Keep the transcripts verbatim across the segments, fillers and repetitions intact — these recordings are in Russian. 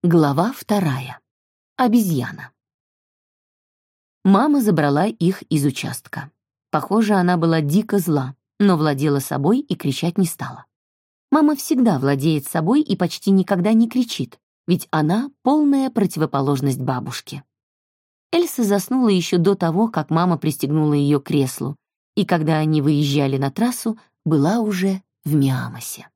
Глава вторая. Обезьяна. Мама забрала их из участка. Похоже, она была дико зла, но владела собой и кричать не стала. Мама всегда владеет собой и почти никогда не кричит, ведь она полная противоположность бабушке. Эльса заснула еще до того, как мама пристегнула ее к креслу, и когда они выезжали на трассу, была уже в Миамосе.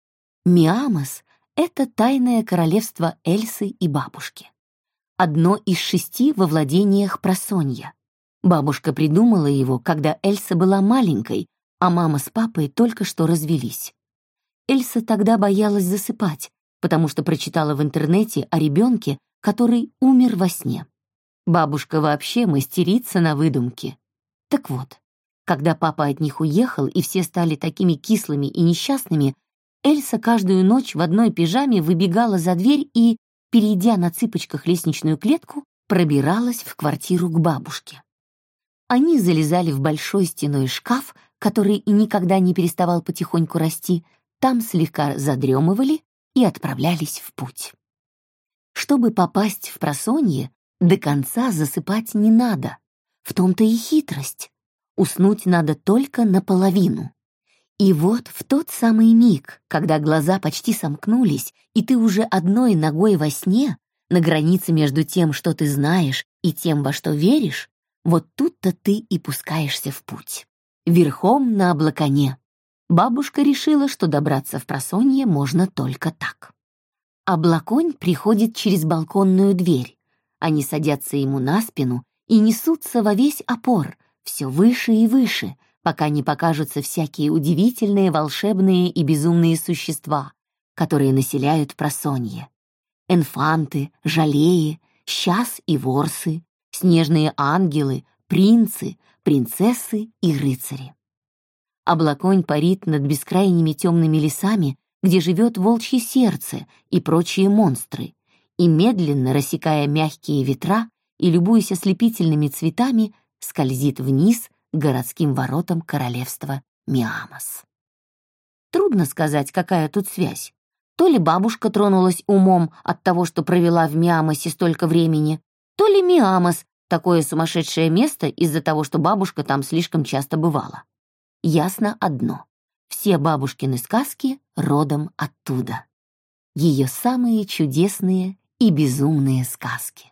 Миамос — это тайное королевство Эльсы и бабушки. Одно из шести во владениях Просонья. Бабушка придумала его, когда Эльса была маленькой, а мама с папой только что развелись. Эльса тогда боялась засыпать, потому что прочитала в интернете о ребенке, который умер во сне. Бабушка вообще мастерица на выдумки. Так вот, когда папа от них уехал и все стали такими кислыми и несчастными, Эльса каждую ночь в одной пижаме выбегала за дверь и, перейдя на цыпочках лестничную клетку, пробиралась в квартиру к бабушке. Они залезали в большой стеной шкаф, который никогда не переставал потихоньку расти, там слегка задремывали и отправлялись в путь. Чтобы попасть в Просонье, до конца засыпать не надо. В том-то и хитрость. Уснуть надо только наполовину. И вот в тот самый миг, когда глаза почти сомкнулись, и ты уже одной ногой во сне, на границе между тем, что ты знаешь, и тем, во что веришь, вот тут-то ты и пускаешься в путь. Верхом на облаконе. Бабушка решила, что добраться в Просонье можно только так. Облаконь приходит через балконную дверь. Они садятся ему на спину и несутся во весь опор, все выше и выше, пока не покажутся всякие удивительные, волшебные и безумные существа, которые населяют Просонье. Энфанты, жалеи, щас и ворсы, снежные ангелы, принцы, принцессы и рыцари. Облаконь парит над бескрайними темными лесами, где живет волчье сердце и прочие монстры, и медленно, рассекая мягкие ветра и любуясь ослепительными цветами, скользит вниз к городским воротам королевства Миамос. Трудно сказать, какая тут связь. То ли бабушка тронулась умом от того, что провела в Миамосе столько времени, то ли Миамос — такое сумасшедшее место из-за того, что бабушка там слишком часто бывала. Ясно одно — все бабушкины сказки родом оттуда. Ее самые чудесные и безумные сказки.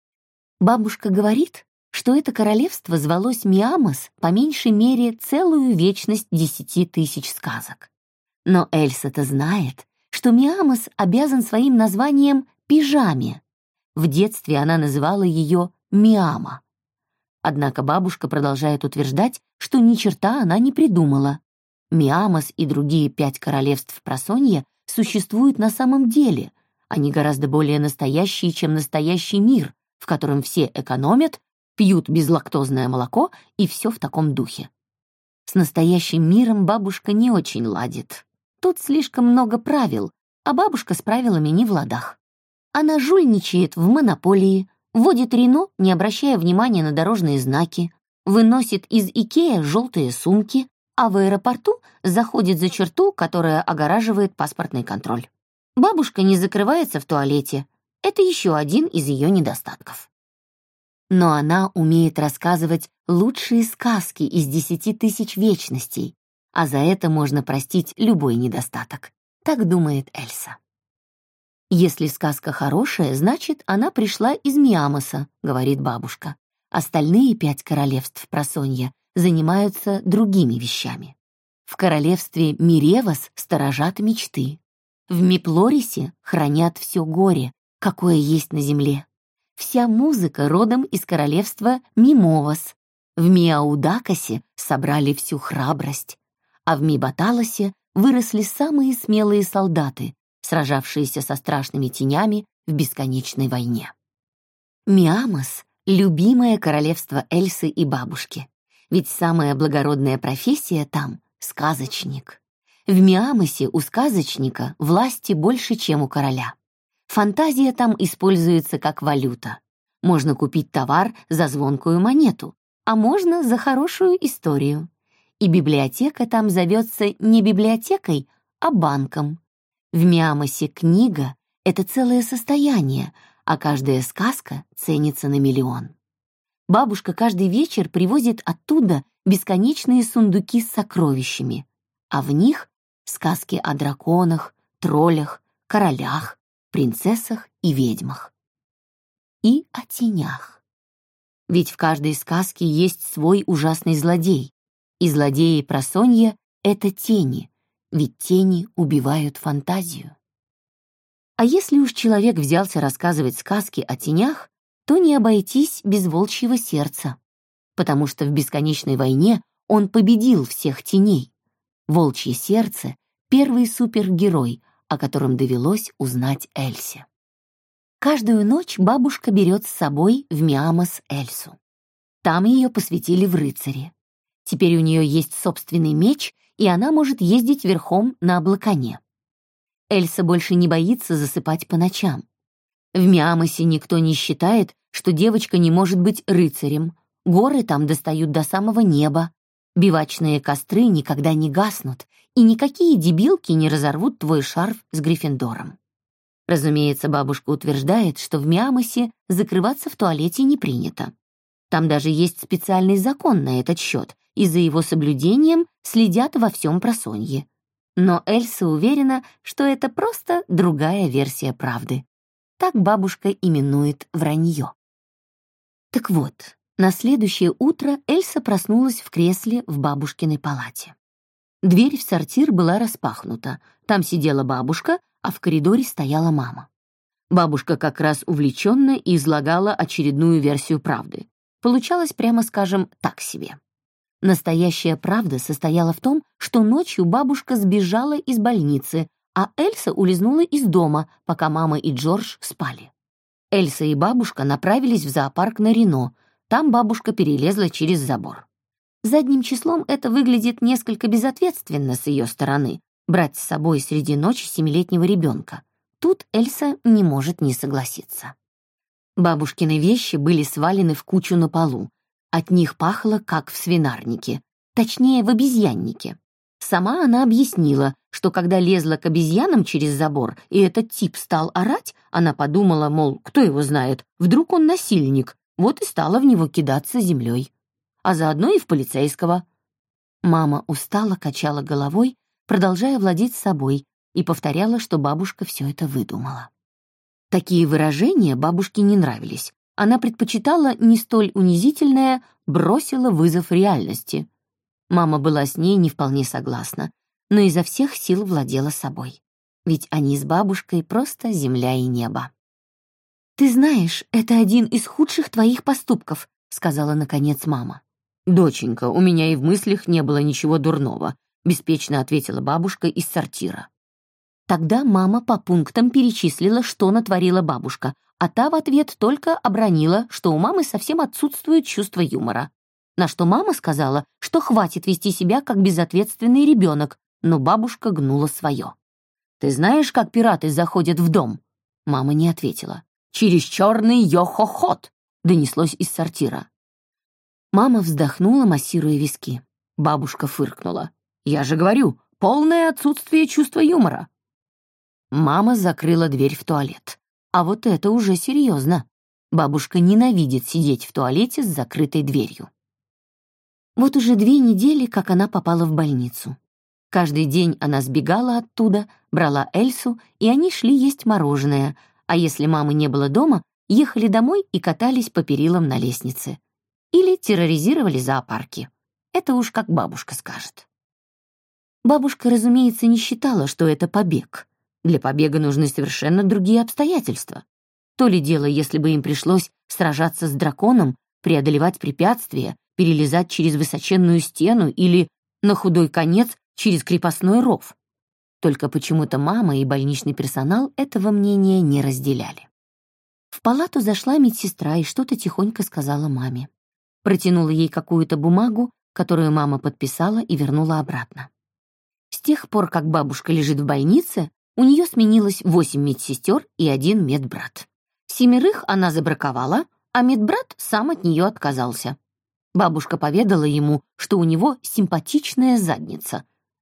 Бабушка говорит, что это королевство звалось Миамос по меньшей мере целую вечность десяти тысяч сказок. Но Эльса-то знает, что Миамос обязан своим названием пижаме. В детстве она называла ее Миама. Однако бабушка продолжает утверждать, что ни черта она не придумала. Миамос и другие пять королевств Просонья существуют на самом деле. Они гораздо более настоящие, чем настоящий мир, в котором все экономят, пьют безлактозное молоко и все в таком духе. С настоящим миром бабушка не очень ладит. Тут слишком много правил, а бабушка с правилами не в ладах. Она жульничает в монополии, водит Рено, не обращая внимания на дорожные знаки, выносит из Икеа желтые сумки, а в аэропорту заходит за черту, которая огораживает паспортный контроль. Бабушка не закрывается в туалете. Это еще один из ее недостатков. Но она умеет рассказывать лучшие сказки из десяти тысяч вечностей, а за это можно простить любой недостаток. Так думает Эльса. «Если сказка хорошая, значит, она пришла из Миамоса», — говорит бабушка. Остальные пять королевств Просонья занимаются другими вещами. В королевстве Миревос сторожат мечты. В Миплорисе хранят все горе, какое есть на земле. Вся музыка родом из королевства Мимовос. В Миаудакасе собрали всю храбрость, а в Мибаталосе выросли самые смелые солдаты, сражавшиеся со страшными тенями в бесконечной войне. Миамос — любимое королевство Эльсы и бабушки, ведь самая благородная профессия там — сказочник. В Миамосе у сказочника власти больше, чем у короля. Фантазия там используется как валюта. Можно купить товар за звонкую монету, а можно за хорошую историю. И библиотека там зовется не библиотекой, а банком. В Миамосе книга — это целое состояние, а каждая сказка ценится на миллион. Бабушка каждый вечер привозит оттуда бесконечные сундуки с сокровищами, а в них сказки о драконах, троллях, королях, принцессах и ведьмах. И о тенях. Ведь в каждой сказке есть свой ужасный злодей, и злодеи просонья — это тени, ведь тени убивают фантазию. А если уж человек взялся рассказывать сказки о тенях, то не обойтись без волчьего сердца, потому что в бесконечной войне он победил всех теней. Волчье сердце — первый супергерой, о котором довелось узнать Эльсе. Каждую ночь бабушка берет с собой в Миамос Эльсу. Там ее посвятили в рыцари. Теперь у нее есть собственный меч, и она может ездить верхом на облаконе. Эльса больше не боится засыпать по ночам. В Миамосе никто не считает, что девочка не может быть рыцарем. Горы там достают до самого неба. Бивачные костры никогда не гаснут, и никакие дебилки не разорвут твой шарф с Гриффиндором. Разумеется, бабушка утверждает, что в Миамосе закрываться в туалете не принято. Там даже есть специальный закон на этот счет, и за его соблюдением следят во всем просонье. Но Эльса уверена, что это просто другая версия правды. Так бабушка именует вранье. Так вот, на следующее утро Эльса проснулась в кресле в бабушкиной палате. Дверь в сортир была распахнута. Там сидела бабушка, а в коридоре стояла мама. Бабушка как раз увлеченно излагала очередную версию правды. Получалось, прямо скажем, так себе. Настоящая правда состояла в том, что ночью бабушка сбежала из больницы, а Эльса улизнула из дома, пока мама и Джордж спали. Эльса и бабушка направились в зоопарк на Рено. Там бабушка перелезла через забор. Задним числом это выглядит несколько безответственно с ее стороны — брать с собой среди ночи семилетнего ребенка. Тут Эльса не может не согласиться. Бабушкины вещи были свалены в кучу на полу. От них пахло, как в свинарнике, точнее, в обезьяннике. Сама она объяснила, что когда лезла к обезьянам через забор, и этот тип стал орать, она подумала, мол, кто его знает, вдруг он насильник, вот и стала в него кидаться землей. А заодно и в полицейского. Мама устало качала головой, продолжая владеть собой, и повторяла, что бабушка все это выдумала. Такие выражения бабушке не нравились. Она предпочитала не столь унизительное «бросила вызов реальности». Мама была с ней не вполне согласна, но изо всех сил владела собой. Ведь они с бабушкой просто земля и небо. «Ты знаешь, это один из худших твоих поступков», — сказала наконец мама. «Доченька, у меня и в мыслях не было ничего дурного», — беспечно ответила бабушка из сортира. Тогда мама по пунктам перечислила, что натворила бабушка, а та в ответ только обронила, что у мамы совсем отсутствует чувство юмора. На что мама сказала, что хватит вести себя как безответственный ребенок, но бабушка гнула свое. «Ты знаешь, как пираты заходят в дом?» Мама не ответила. «Через черный йо-хо-хот!» донеслось из сортира. Мама вздохнула, массируя виски. Бабушка фыркнула. «Я же говорю, полное отсутствие чувства юмора». Мама закрыла дверь в туалет. А вот это уже серьезно. Бабушка ненавидит сидеть в туалете с закрытой дверью. Вот уже две недели, как она попала в больницу. Каждый день она сбегала оттуда, брала Эльсу, и они шли есть мороженое, а если мамы не было дома, ехали домой и катались по перилам на лестнице. Или терроризировали зоопарки. Это уж как бабушка скажет. Бабушка, разумеется, не считала, что это побег. Для побега нужны совершенно другие обстоятельства. То ли дело, если бы им пришлось сражаться с драконом, преодолевать препятствия, перелезать через высоченную стену или, на худой конец, через крепостной ров. Только почему-то мама и больничный персонал этого мнения не разделяли. В палату зашла медсестра и что-то тихонько сказала маме. Протянула ей какую-то бумагу, которую мама подписала и вернула обратно. С тех пор, как бабушка лежит в больнице, у нее сменилось восемь медсестер и один медбрат. Семерых она забраковала, а медбрат сам от нее отказался. Бабушка поведала ему, что у него симпатичная задница.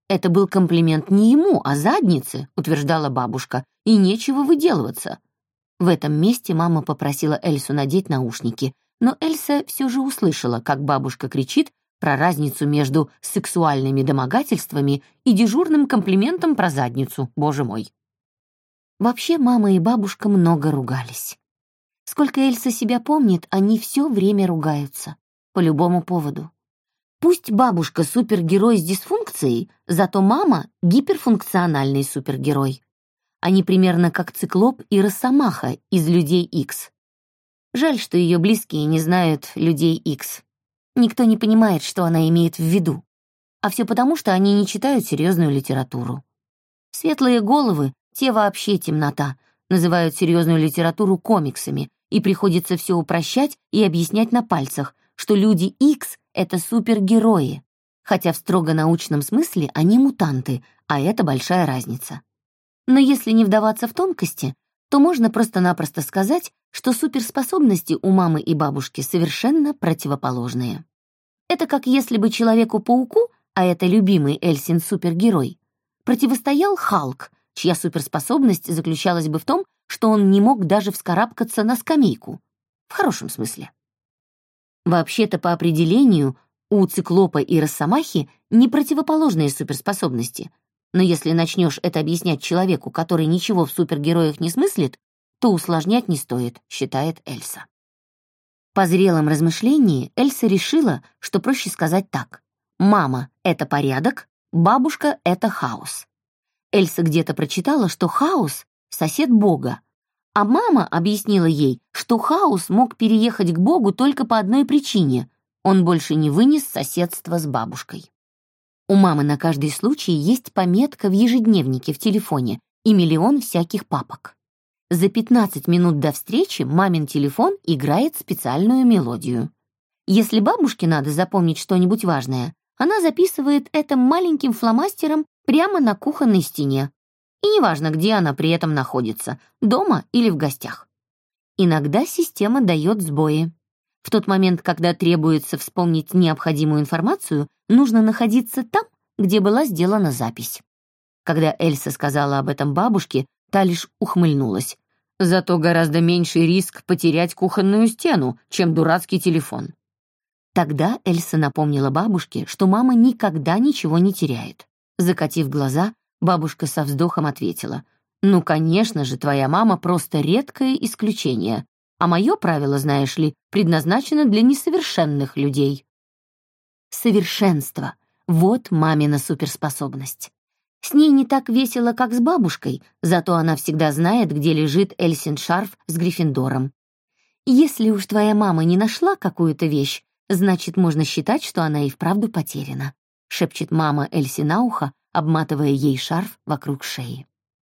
Это был комплимент не ему, а заднице, утверждала бабушка, и нечего выделываться. В этом месте мама попросила Эльсу надеть наушники, но Эльса все же услышала, как бабушка кричит про разницу между сексуальными домогательствами и дежурным комплиментом про задницу, боже мой. Вообще, мама и бабушка много ругались. Сколько Эльса себя помнит, они все время ругаются. По любому поводу. Пусть бабушка супергерой с дисфункцией, зато мама гиперфункциональный супергерой. Они примерно как Циклоп и Росомаха из «Людей Икс». Жаль, что ее близкие не знают «Людей Икс». Никто не понимает, что она имеет в виду. А все потому, что они не читают серьезную литературу. Светлые головы, те вообще темнота, называют серьезную литературу комиксами, и приходится все упрощать и объяснять на пальцах, что Люди Икс — это супергерои, хотя в строго научном смысле они мутанты, а это большая разница. Но если не вдаваться в тонкости, то можно просто-напросто сказать, что суперспособности у мамы и бабушки совершенно противоположные. Это как если бы Человеку-пауку, а это любимый Эльсин супергерой, противостоял Халк, чья суперспособность заключалась бы в том, что он не мог даже вскарабкаться на скамейку. В хорошем смысле. Вообще-то, по определению, у Циклопа и Росомахи не противоположные суперспособности, но если начнешь это объяснять человеку, который ничего в супергероях не смыслит, то усложнять не стоит, считает Эльса. По зрелом размышлении Эльса решила, что проще сказать так. Мама — это порядок, бабушка — это хаос. Эльса где-то прочитала, что хаос — сосед Бога, а мама объяснила ей, что хаос мог переехать к Богу только по одной причине — он больше не вынес соседства с бабушкой. У мамы на каждый случай есть пометка в ежедневнике в телефоне и миллион всяких папок. За пятнадцать минут до встречи мамин телефон играет специальную мелодию. Если бабушке надо запомнить что-нибудь важное, она записывает это маленьким фломастером прямо на кухонной стене. И неважно, где она при этом находится, дома или в гостях. Иногда система дает сбои. В тот момент, когда требуется вспомнить необходимую информацию, нужно находиться там, где была сделана запись. Когда Эльса сказала об этом бабушке, та лишь ухмыльнулась. Зато гораздо меньший риск потерять кухонную стену, чем дурацкий телефон. Тогда Эльса напомнила бабушке, что мама никогда ничего не теряет. Закатив глаза, бабушка со вздохом ответила: «Ну, конечно же, твоя мама просто редкое исключение, а мое правило, знаешь ли, предназначено для несовершенных людей». Совершенство — вот мамина суперспособность. С ней не так весело, как с бабушкой, зато она всегда знает, где лежит Эльсин шарф с Гриффиндором. Если уж твоя мама не нашла какую-то вещь, значит, можно считать, что она и вправду потеряна, шепчет мама Эльсе на ухо, обматывая ей шарф вокруг шеи.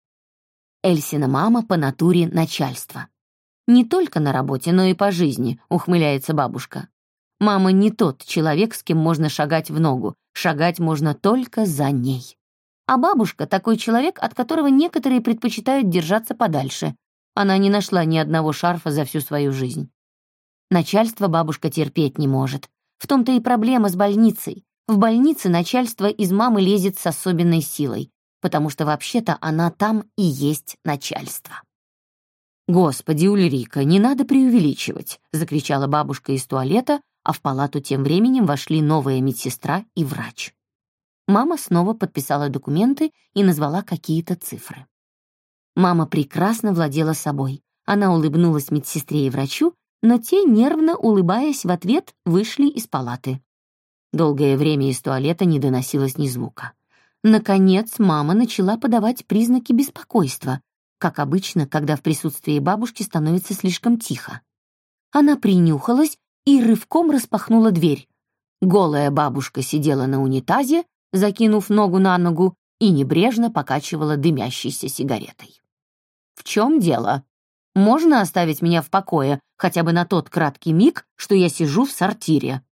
Эльсина мама по натуре начальство. Не только на работе, но и по жизни, ухмыляется бабушка. Мама не тот человек, с кем можно шагать в ногу, шагать можно только за ней. А бабушка — такой человек, от которого некоторые предпочитают держаться подальше. Она не нашла ни одного шарфа за всю свою жизнь. Начальство бабушка терпеть не может. В том-то и проблема с больницей. В больнице начальство из мамы лезет с особенной силой, потому что вообще-то она там и есть начальство. «Господи, Ульрика, не надо преувеличивать», — закричала бабушка из туалета, а в палату тем временем вошли новая медсестра и врач. Мама снова подписала документы и назвала какие-то цифры. Мама прекрасно владела собой. Она улыбнулась медсестре и врачу, но те, нервно улыбаясь в ответ, вышли из палаты. Долгое время из туалета не доносилось ни звука. Наконец, мама начала подавать признаки беспокойства, как обычно, когда в присутствии бабушки становится слишком тихо. Она принюхалась и рывком распахнула дверь. Голая бабушка сидела на унитазе, закинув ногу на ногу, и небрежно покачивала дымящейся сигаретой. «В чем дело? Можно оставить меня в покое хотя бы на тот краткий миг, что я сижу в сортире?»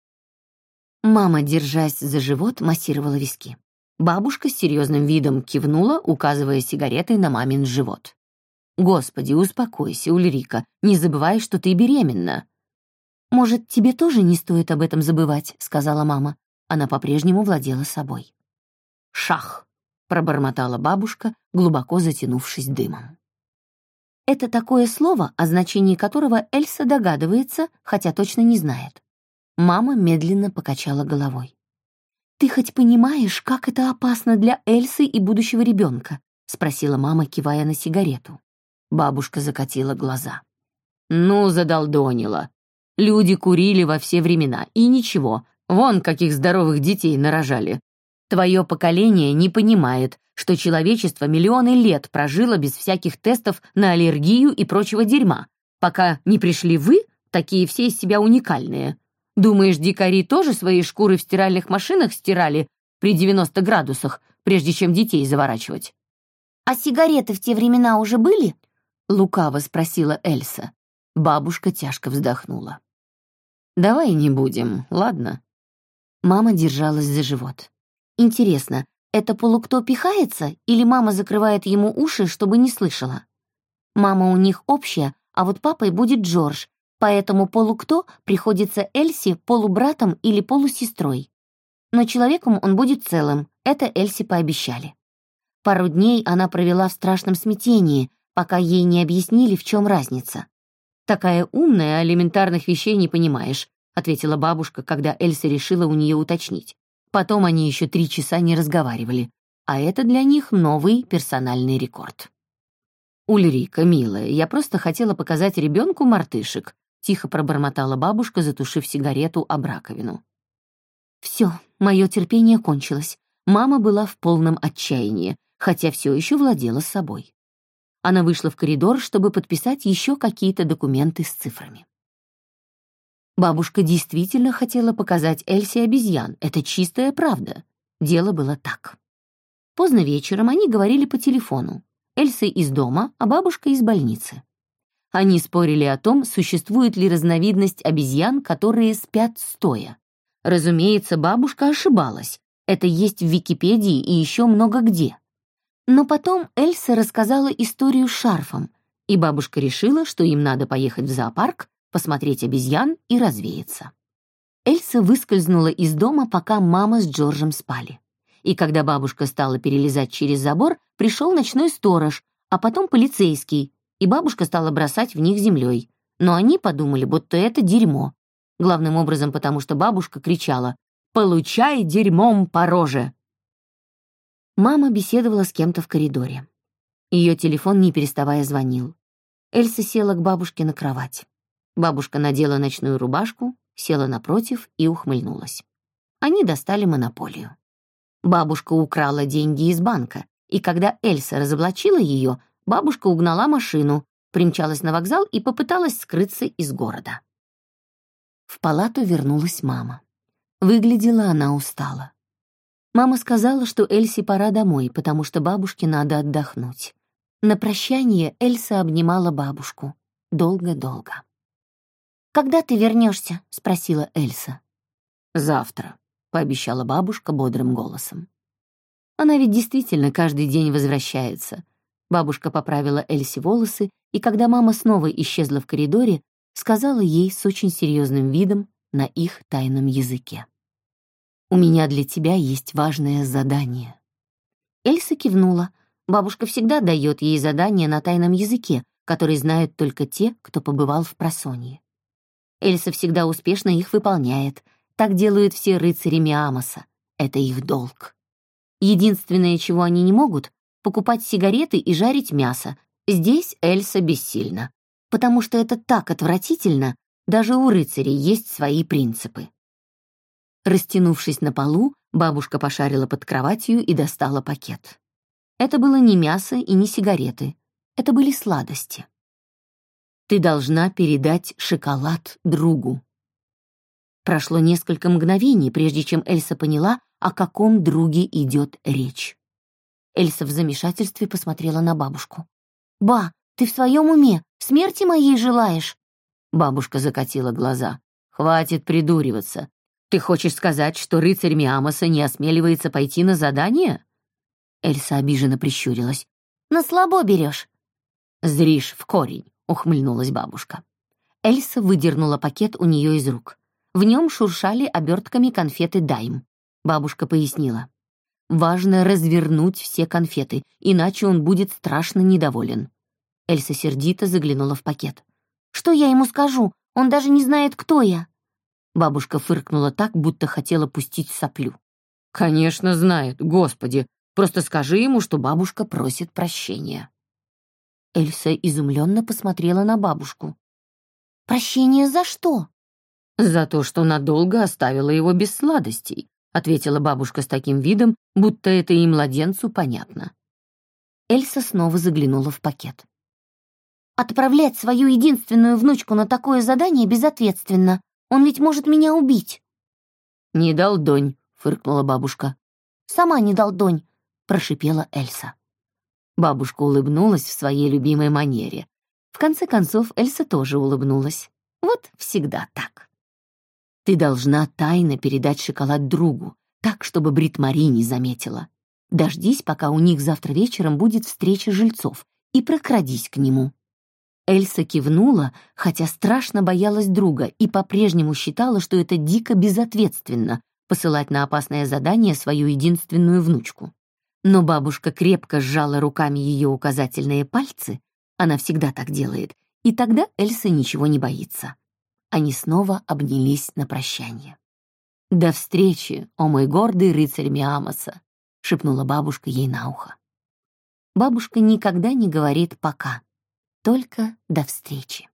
Мама, держась за живот, массировала виски. Бабушка с серьезным видом кивнула, указывая сигаретой на мамин живот. «Господи, успокойся, Ульрика, не забывай, что ты беременна». «Может, тебе тоже не стоит об этом забывать», — сказала мама. Она по-прежнему владела собой. «Шах», — пробормотала бабушка, глубоко затянувшись дымом. Это такое слово, о значении которого Эльса догадывается, хотя точно не знает. Мама медленно покачала головой. «Ты хоть понимаешь, как это опасно для Эльсы и будущего ребенка?» — спросила мама, кивая на сигарету. Бабушка закатила глаза. «Ну, задолдонила. Люди курили во все времена, и ничего, вон каких здоровых детей нарожали. Твое поколение не понимает, что человечество миллионы лет прожило без всяких тестов на аллергию и прочего дерьма, пока не пришли вы, такие все из себя уникальные. Думаешь, дикари тоже свои шкуры в стиральных машинах стирали при девяноста градусах, прежде чем детей заворачивать?» «А сигареты в те времена уже были?» — лукаво спросила Эльса. Бабушка тяжко вздохнула. «Давай не будем, ладно?» Мама держалась за живот. Интересно, это полукто пихается, или мама закрывает ему уши, чтобы не слышала? Мама у них общая, а вот папой будет Джордж, поэтому полукто приходится Эльсе полубратом или полусестрой. Но человеком он будет целым, это Эльсе пообещали. Пару дней она провела в страшном смятении, пока ей не объяснили, в чем разница. «Такая умная, элементарных вещей не понимаешь», ответила бабушка, когда Эльса решила у нее уточнить. Потом они еще три часа не разговаривали, а это для них новый персональный рекорд. «Ульрика, милая, я просто хотела показать ребенку мартышек», тихо пробормотала бабушка, затушив сигарету об раковину. Все, мое терпение кончилось. Мама была в полном отчаянии, хотя все еще владела собой. Она вышла в коридор, чтобы подписать еще какие-то документы с цифрами. Бабушка действительно хотела показать Эльсе обезьян, это чистая правда. Дело было так. Поздно вечером они говорили по телефону. Эльса из дома, а бабушка из больницы. Они спорили о том, существует ли разновидность обезьян, которые спят стоя. Разумеется, бабушка ошибалась. Это есть в Википедии и еще много где. Но потом Эльса рассказала историю с шарфом, и бабушка решила, что им надо поехать в зоопарк, посмотреть обезьян и развеяться. Эльса выскользнула из дома, пока мама с Джорджем спали. И когда бабушка стала перелезать через забор, пришел ночной сторож, а потом полицейский, и бабушка стала бросать в них землей. Но они подумали, будто это дерьмо. Главным образом потому, что бабушка кричала «Получай дерьмом по роже!». Мама беседовала с кем-то в коридоре. Ее телефон не переставая звонил. Эльса села к бабушке на кровать. Бабушка надела ночную рубашку, села напротив и ухмыльнулась. Они достали монополию. Бабушка украла деньги из банка, и когда Эльса разоблачила ее, бабушка угнала машину, примчалась на вокзал и попыталась скрыться из города. В палату вернулась мама. Выглядела она устало. Мама сказала, что Эльсе пора домой, потому что бабушке надо отдохнуть. На прощание Эльса обнимала бабушку. Долго-долго. «Когда ты вернешься?» — спросила Эльса. «Завтра», — пообещала бабушка бодрым голосом. Она ведь действительно каждый день возвращается. Бабушка поправила Эльсе волосы, и когда мама снова исчезла в коридоре, сказала ей с очень серьезным видом на их тайном языке. «У меня для тебя есть важное задание». Эльса кивнула. Бабушка всегда дает ей задания на тайном языке, который знают только те, кто побывал в просонье. Эльса всегда успешно их выполняет. Так делают все рыцари Миамоса. Это их долг. Единственное, чего они не могут — покупать сигареты и жарить мясо. Здесь Эльса бессильна. Потому что это так отвратительно, даже у рыцарей есть свои принципы. Растянувшись на полу, бабушка пошарила под кроватью и достала пакет. Это было не мясо и не сигареты. Это были сладости. «Ты должна передать шоколад другу». Прошло несколько мгновений, прежде чем Эльса поняла, о каком друге идет речь. Эльса в замешательстве посмотрела на бабушку. «Ба, ты в своем уме? Смерти моей желаешь?» Бабушка закатила глаза. «Хватит придуриваться. Ты хочешь сказать, что рыцарь Миамоса не осмеливается пойти на задание?» Эльса обиженно прищурилась. «На слабо берешь». «Зришь в корень», — ухмыльнулась бабушка. Эльса выдернула пакет у нее из рук. В нем шуршали обертками конфеты «Дайм». Бабушка пояснила. Важно развернуть все конфеты, иначе он будет страшно недоволен. Эльса сердито заглянула в пакет. «Что я ему скажу? Он даже не знает, кто я». Бабушка фыркнула так, будто хотела пустить соплю. «Конечно знает, Господи! Просто скажи ему, что бабушка просит прощения». Эльса изумленно посмотрела на бабушку. «Прощение за что?» «За то, что надолго оставила его без сладостей», ответила бабушка с таким видом, будто это и младенцу понятно. Эльса снова заглянула в пакет. «Отправлять свою единственную внучку на такое задание безответственно. Он ведь может меня убить». «Не долдонь», — фыркнула бабушка. «Сама не долдонь», — прошипела Эльса. Бабушка улыбнулась в своей любимой манере. В конце концов, Эльса тоже улыбнулась. Вот всегда так. «Ты должна тайно передать шоколад другу, так, чтобы Брит-Мари не заметила. Дождись, пока у них завтра вечером будет встреча жильцов, и прокрадись к нему». Эльса кивнула, хотя страшно боялась друга и по-прежнему считала, что это дико безответственно посылать на опасное задание свою единственную внучку. Но бабушка крепко сжала руками ее указательные пальцы, она всегда так делает, и тогда Эльса ничего не боится. Они снова обнялись на прощание. «До встречи, о мой гордый рыцарь Миамоса», — шепнула бабушка ей на ухо. Бабушка никогда не говорит «пока», только «до встречи».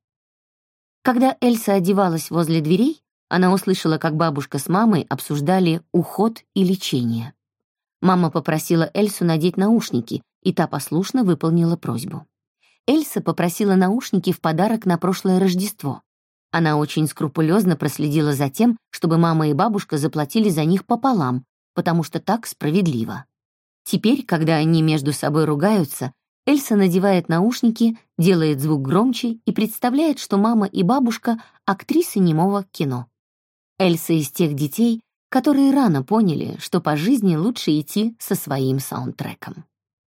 Когда Эльса одевалась возле дверей, она услышала, как бабушка с мамой обсуждали уход и лечение. Мама попросила Эльсу надеть наушники, и та послушно выполнила просьбу. Эльса попросила наушники в подарок на прошлое Рождество. Она очень скрупулезно проследила за тем, чтобы мама и бабушка заплатили за них пополам, потому что так справедливо. Теперь, когда они между собой ругаются, Эльса надевает наушники, делает звук громче и представляет, что мама и бабушка — актрисы немого кино. Эльса из тех детей, которые рано поняли, что по жизни лучше идти со своим саундтреком.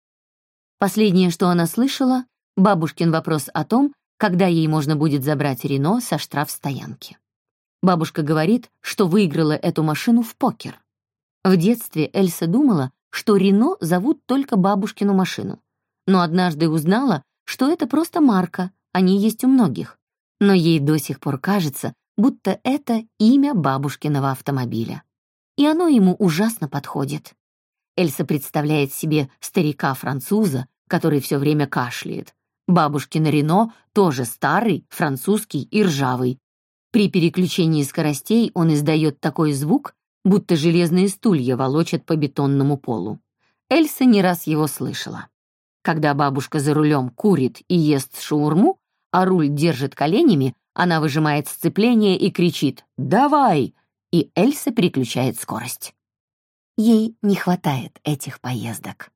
Последнее, что она слышала, бабушкин вопрос о том, когда ей можно будет забрать Рено со штрафстоянки. Бабушка говорит, что выиграла эту машину в покер. В детстве Эльса думала, что Рено зовут только бабушкину машину, но однажды узнала, что это просто марка, они есть у многих, но ей до сих пор кажется, будто это имя бабушкиного автомобиля. И оно ему ужасно подходит. Эльса представляет себе старика-француза, который все время кашляет. Бабушкин Рено тоже старый, французский и ржавый. При переключении скоростей он издает такой звук, будто железные стулья волочат по бетонному полу. Эльса не раз его слышала. Когда бабушка за рулем курит и ест шаурму, а руль держит коленями, она выжимает сцепление и кричит «Давай!», и Эльса переключает скорость. Ей не хватает этих поездок.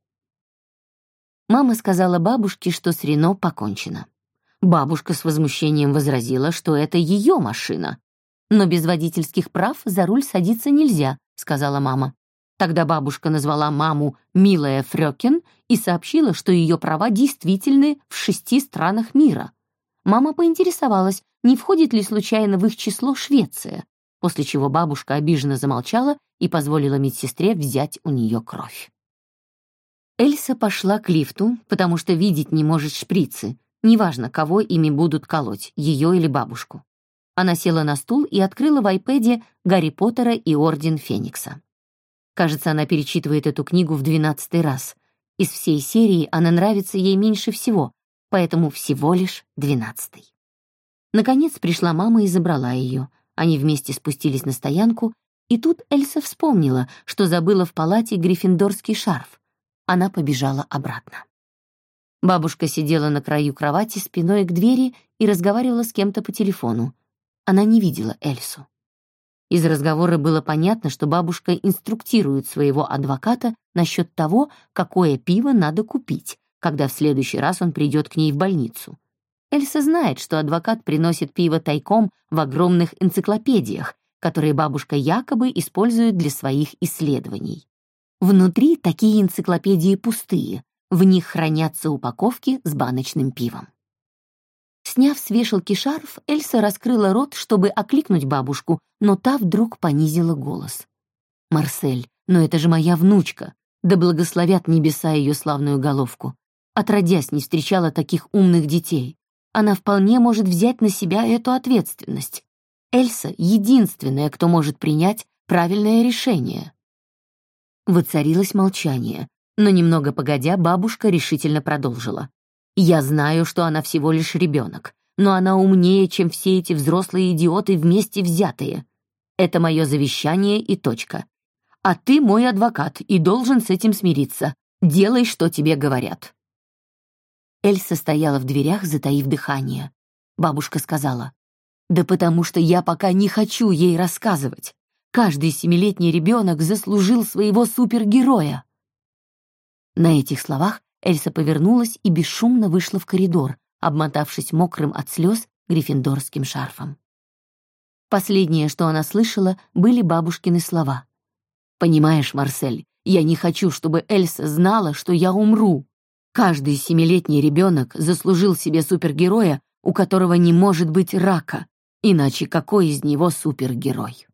Мама сказала бабушке, что с Рено покончено. Бабушка с возмущением возразила, что это ее машина. «Но без водительских прав за руль садиться нельзя», — сказала мама. Тогда бабушка назвала маму «Милая Фрёкин» и сообщила, что ее права действительны в шести странах мира. Мама поинтересовалась, не входит ли случайно в их число Швеция, после чего бабушка обиженно замолчала и позволила медсестре взять у нее кровь. Эльса пошла к лифту, потому что видеть не может шприцы, неважно, кого ими будут колоть, ее или бабушку. Она села на стул и открыла в айпэде «Гарри Поттера и Орден Феникса». Кажется, она перечитывает эту книгу в двенадцатый раз. Из всей серии она нравится ей меньше всего, поэтому всего лишь двенадцатый. Наконец пришла мама и забрала ее. Они вместе спустились на стоянку, и тут Эльса вспомнила, что забыла в палате гриффиндорский шарф. Она побежала обратно. Бабушка сидела на краю кровати спиной к двери и разговаривала с кем-то по телефону. Она не видела Эльсу. Из разговора было понятно, что бабушка инструктирует своего адвоката насчет того, какое пиво надо купить, когда в следующий раз он придет к ней в больницу. Эльса знает, что адвокат приносит пиво тайком в огромных энциклопедиях, которые бабушка якобы использует для своих исследований. Внутри такие энциклопедии пустые, в них хранятся упаковки с баночным пивом. Сняв с вешалки шарф, Эльса раскрыла рот, чтобы окликнуть бабушку, но та вдруг понизила голос. «Марсель, но это же моя внучка. Да благословят небеса ее славную головку. Отродясь не встречала таких умных детей. Она вполне может взять на себя эту ответственность. Эльса — единственная, кто может принять правильное решение. Воцарилось молчание, но немного погодя бабушка решительно продолжила. «Я знаю, что она всего лишь ребенок, но она умнее, чем все эти взрослые идиоты вместе взятые. Это мое завещание и точка. А ты мой адвокат и должен с этим смириться. Делай, что тебе говорят». Эльса стояла в дверях, затаив дыхание. Бабушка сказала: «Да потому что я пока не хочу ей рассказывать. Каждый семилетний ребенок заслужил своего супергероя». На этих словах Эльса повернулась и бесшумно вышла в коридор, обмотавшись мокрым от слез гриффиндорским шарфом. Последнее, что она слышала, были бабушкины слова. «Понимаешь, Марсель, я не хочу, чтобы Эльса знала, что я умру. Каждый семилетний ребенок заслужил себе супергероя, у которого не может быть рака, иначе какой из него супергерой?»